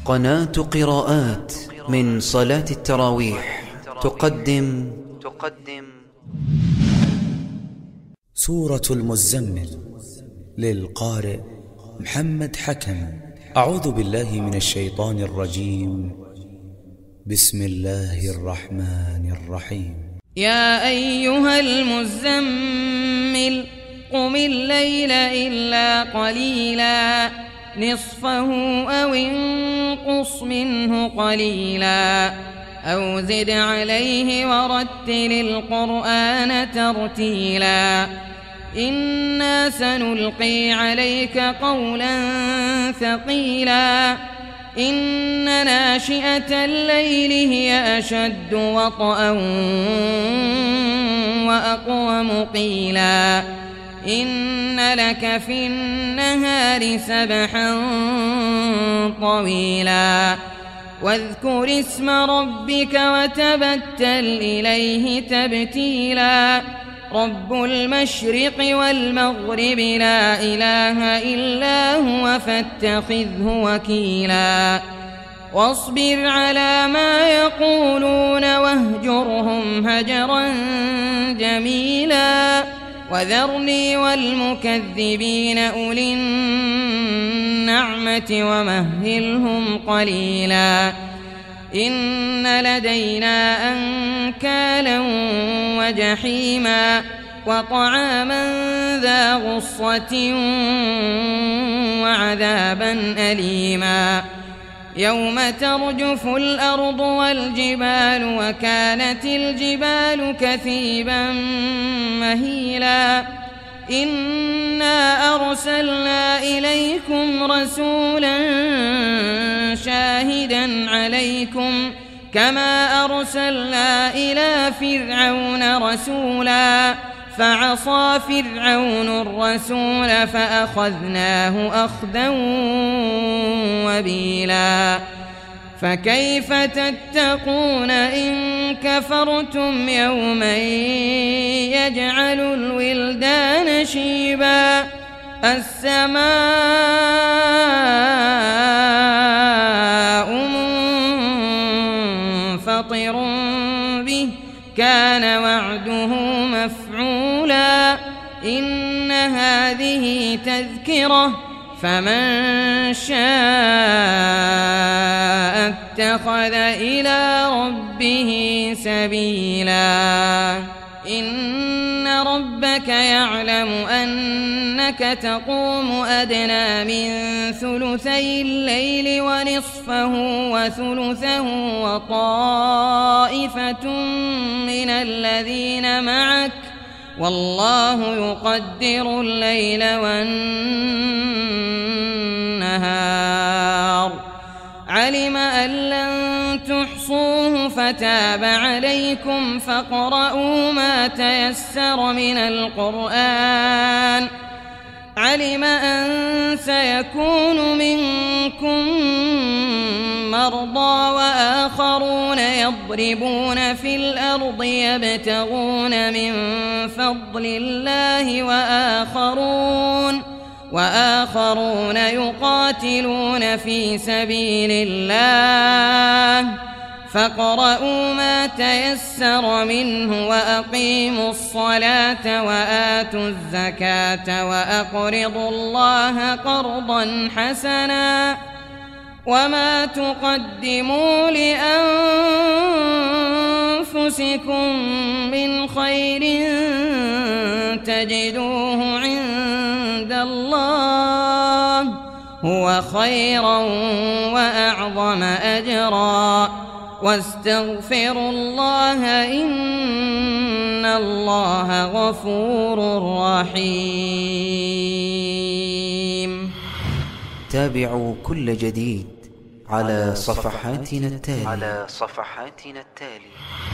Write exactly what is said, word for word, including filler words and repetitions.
قناة قراءات من صلاة التراويح تقدم تقدم سورة المزمل للقارئ محمد حكم. أعوذ بالله من الشيطان الرجيم. بسم الله الرحمن الرحيم. يا أيها المزمل قم الليل إلا قليلا نصفه أو انقص منه قليلا أو زد عليه ورتل القرآن ترتيلا إنا سنلقي عليك قولا ثقيلا إن ناشئة الليل هي أشد وطئا وأقوم قيلا إن لك في النهار سبحا طويلا واذكر اسم ربك وتبتل إليه تبتيلا رب المشرق والمغرب لا إله إلا هو فاتخذه وكيلا واصبر على ما يقولون واهجرهم هجرا جميلا وذرني والمكذبين أولي النعمة ومهلهم قليلا إن لدينا أنكالا وجحيما وطعاما ذا غصة وعذابا أليما يوم ترجف الأرض والجبال وكانت الجبال كثيبا مهيلا إنا أرسلنا إليكم رسولا شاهدا عليكم كما أرسلنا إلى فرعون رسولا فعصى فرعون الرسول فأخذناه أخذا وبيلا فكيف تتقون إن كفرتم يوما يجعل الولدان شيبا السماء منفطر به كان وعده مفعولا إن هذه تذكرة فمن شاء اتخذ إلى ربه سبيلا إن ربك يعلم أنك تقوم أدنى من ثلثي الليل ونصفه وثلثه وطائفة من الذين معك والله يقدر الليل والنهار علم أن لن تحصوه فتاب عليكم فاقرؤوا ما تيسر من القرآن علم أن سيكون منكم مرضى وآخرون يضربون في الأرض يبتغون من فضل الله وآخرون وآخرون يقاتلون في سبيل الله فاقرؤوا ما تيسر منه وأقيموا الصلاة وآتوا الزكاة وأقرضوا الله قرضا حسنا وما تقدموا لأنفسكم من خير تجدوه عند الله هو خيرا وأعظم أجرا واستغفروا الله إن الله غفور رحيم. تابعوا كل جديد على صفحاتنا التالية على صفحاتنا التالية.